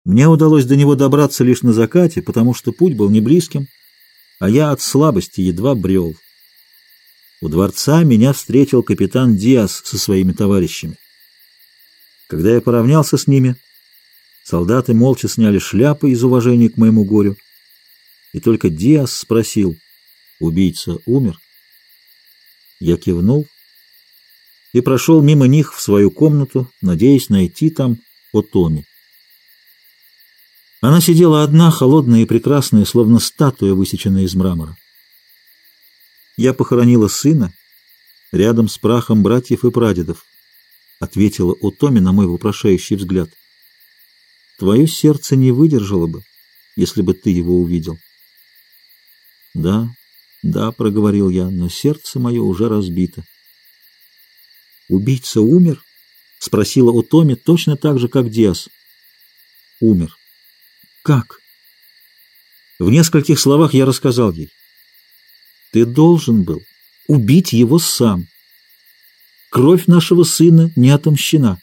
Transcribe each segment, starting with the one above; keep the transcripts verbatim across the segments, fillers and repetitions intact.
Мне удалось до него добраться лишь на закате, потому что путь был не близким, а я от слабости едва брел. У дворца меня встретил капитан Диас со своими товарищами. Когда я поравнялся с ними, солдаты молча сняли шляпы из уважения к моему горю, и только Диас спросил: «Убийца умер?» Я кивнул и прошел мимо них в свою комнату, надеясь найти там Отоми. Она сидела одна, холодная и прекрасная, словно статуя, высеченная из мрамора. «Я похоронила сына рядом с прахом братьев и прадедов», — ответила Отоми на мой вопрошающий взгляд. «Твое сердце не выдержало бы, если бы ты его увидел». «Да, да», — проговорил я, — «но сердце мое уже разбито». «Убийца умер?» — спросила Отоми точно так же, как Диас. «Умер». «Как?» В нескольких словах я рассказал ей. «Ты должен был убить его сам. Кровь нашего сына не отомщена».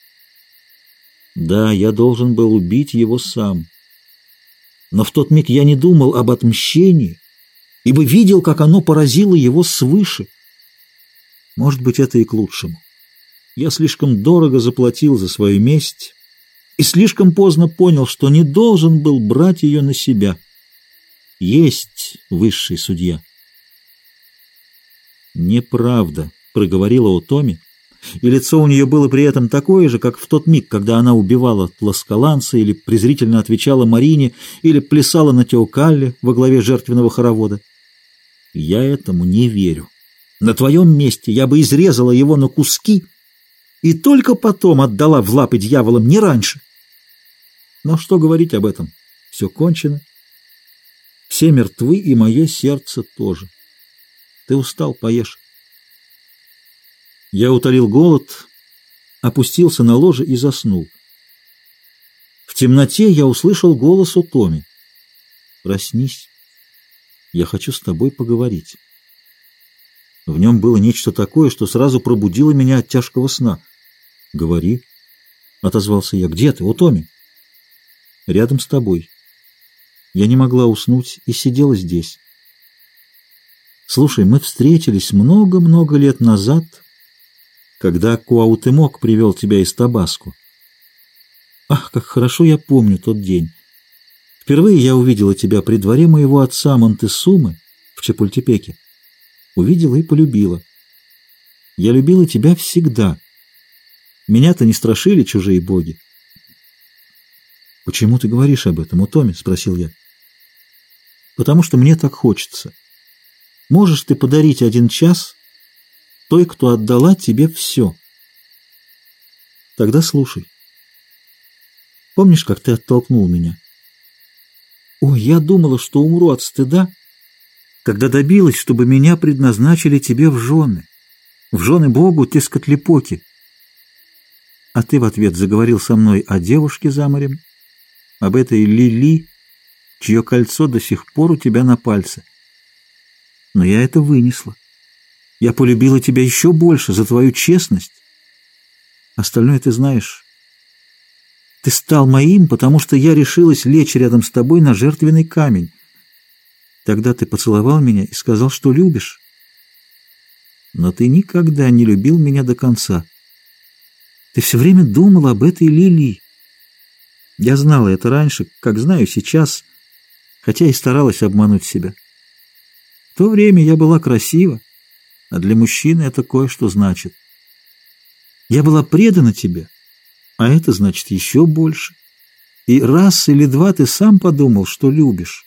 «Да, я должен был убить его сам. Но в тот миг я не думал об отмщении, ибо видел, как оно поразило его свыше. Может быть, это и к лучшему. Я слишком дорого заплатил за свою месть и слишком поздно понял, что не должен был брать ее на себя. Есть высший судья». «Неправда», — проговорила Отоми, и лицо у нее было при этом такое же, как в тот миг, когда она убивала Тласкаланца или презрительно отвечала Марине, или плясала на Теокалле во главе жертвенного хоровода. «Я этому не верю. На твоем месте я бы изрезала его на куски и только потом отдала в лапы дьяволам, не раньше. Но что говорить об этом? Все кончено. Все мертвы, и мое сердце тоже. Ты устал, поешь». Я утолил голод, опустился на ложе и заснул. В темноте я услышал голос Отоми. «Проснись, я хочу с тобой поговорить». В нем было нечто такое, что сразу пробудило меня от тяжкого сна. «Говори», — отозвался я. «Где ты, Отоми?» «Рядом с тобой». Я не могла уснуть и сидела здесь. «Слушай, мы встретились много-много лет назад, когда Куаутемок привел тебя из Табаско. Ах, как хорошо я помню тот день. Впервые я увидела тебя при дворе моего отца Монтесумы в Чапультепеке. Увидела и полюбила. Я любила тебя всегда. Меня-то не страшили чужие боги». «Почему ты говоришь об этом, Отоми?» — спросил я. «Потому что мне так хочется. Можешь ты подарить один час той, кто отдала тебе все?» «Тогда слушай. Помнишь, как ты оттолкнул меня? О, я думала, что умру от стыда, когда добилась, чтобы меня предназначили тебе в жены, в жены богу Тескатлипоки. А ты в ответ заговорил со мной о девушке за морем, об этой Лили, чье кольцо до сих пор у тебя на пальце. Но я это вынесла. Я полюбила тебя еще больше за твою честность. Остальное ты знаешь. Ты стал моим, потому что я решилась лечь рядом с тобой на жертвенный камень. Тогда ты поцеловал меня и сказал, что любишь. Но ты никогда не любил меня до конца. Ты все время думал об этой Лили. Я знала это раньше, как знаю сейчас, хотя и старалась обмануть себя. В то время я была красива, а для мужчины это кое-что значит. Я была предана тебе, а это значит еще больше. И раз или два ты сам подумал, что любишь.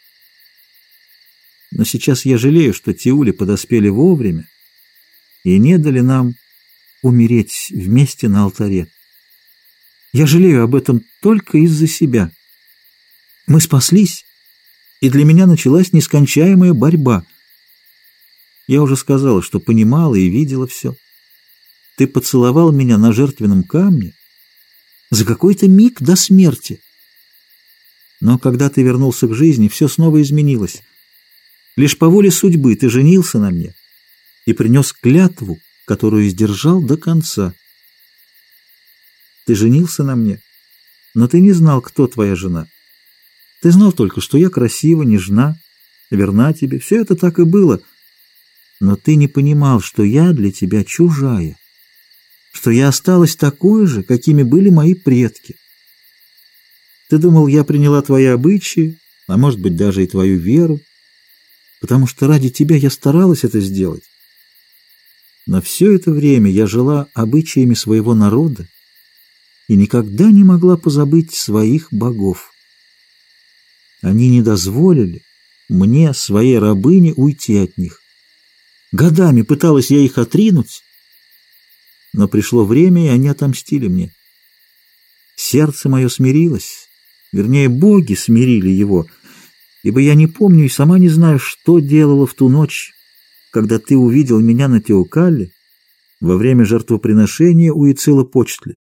Но сейчас я жалею, что Тиули подоспели вовремя и не дали нам умереть вместе на алтаре. Я жалею об этом только из-за себя. Мы спаслись, и для меня началась нескончаемая борьба. Я уже сказала, что понимала и видела все. Ты поцеловал меня на жертвенном камне за какой-то миг до смерти. Но когда ты вернулся к жизни, все снова изменилось. Лишь по воле судьбы ты женился на мне и принес клятву, которую сдержал до конца. Ты женился на мне, но ты не знал, кто твоя жена. Ты знал только, что я красива, нежна, верна тебе. Все это так и было. Но ты не понимал, что я для тебя чужая, что я осталась такой же, какими были мои предки. Ты думал, я приняла твои обычаи, а может быть, даже и твою веру, потому что ради тебя я старалась это сделать. Но все это время я жила обычаями своего народа и никогда не могла позабыть своих богов. Они не дозволили мне, своей рабыне, уйти от них. Годами пыталась я их отринуть, но пришло время, и они отомстили мне. Сердце мое смирилось, вернее, боги смирили его, ибо я не помню и сама не знаю, что делала в ту ночь, когда ты увидел меня на Теокалле во время жертвоприношения у Ицила-Почтли.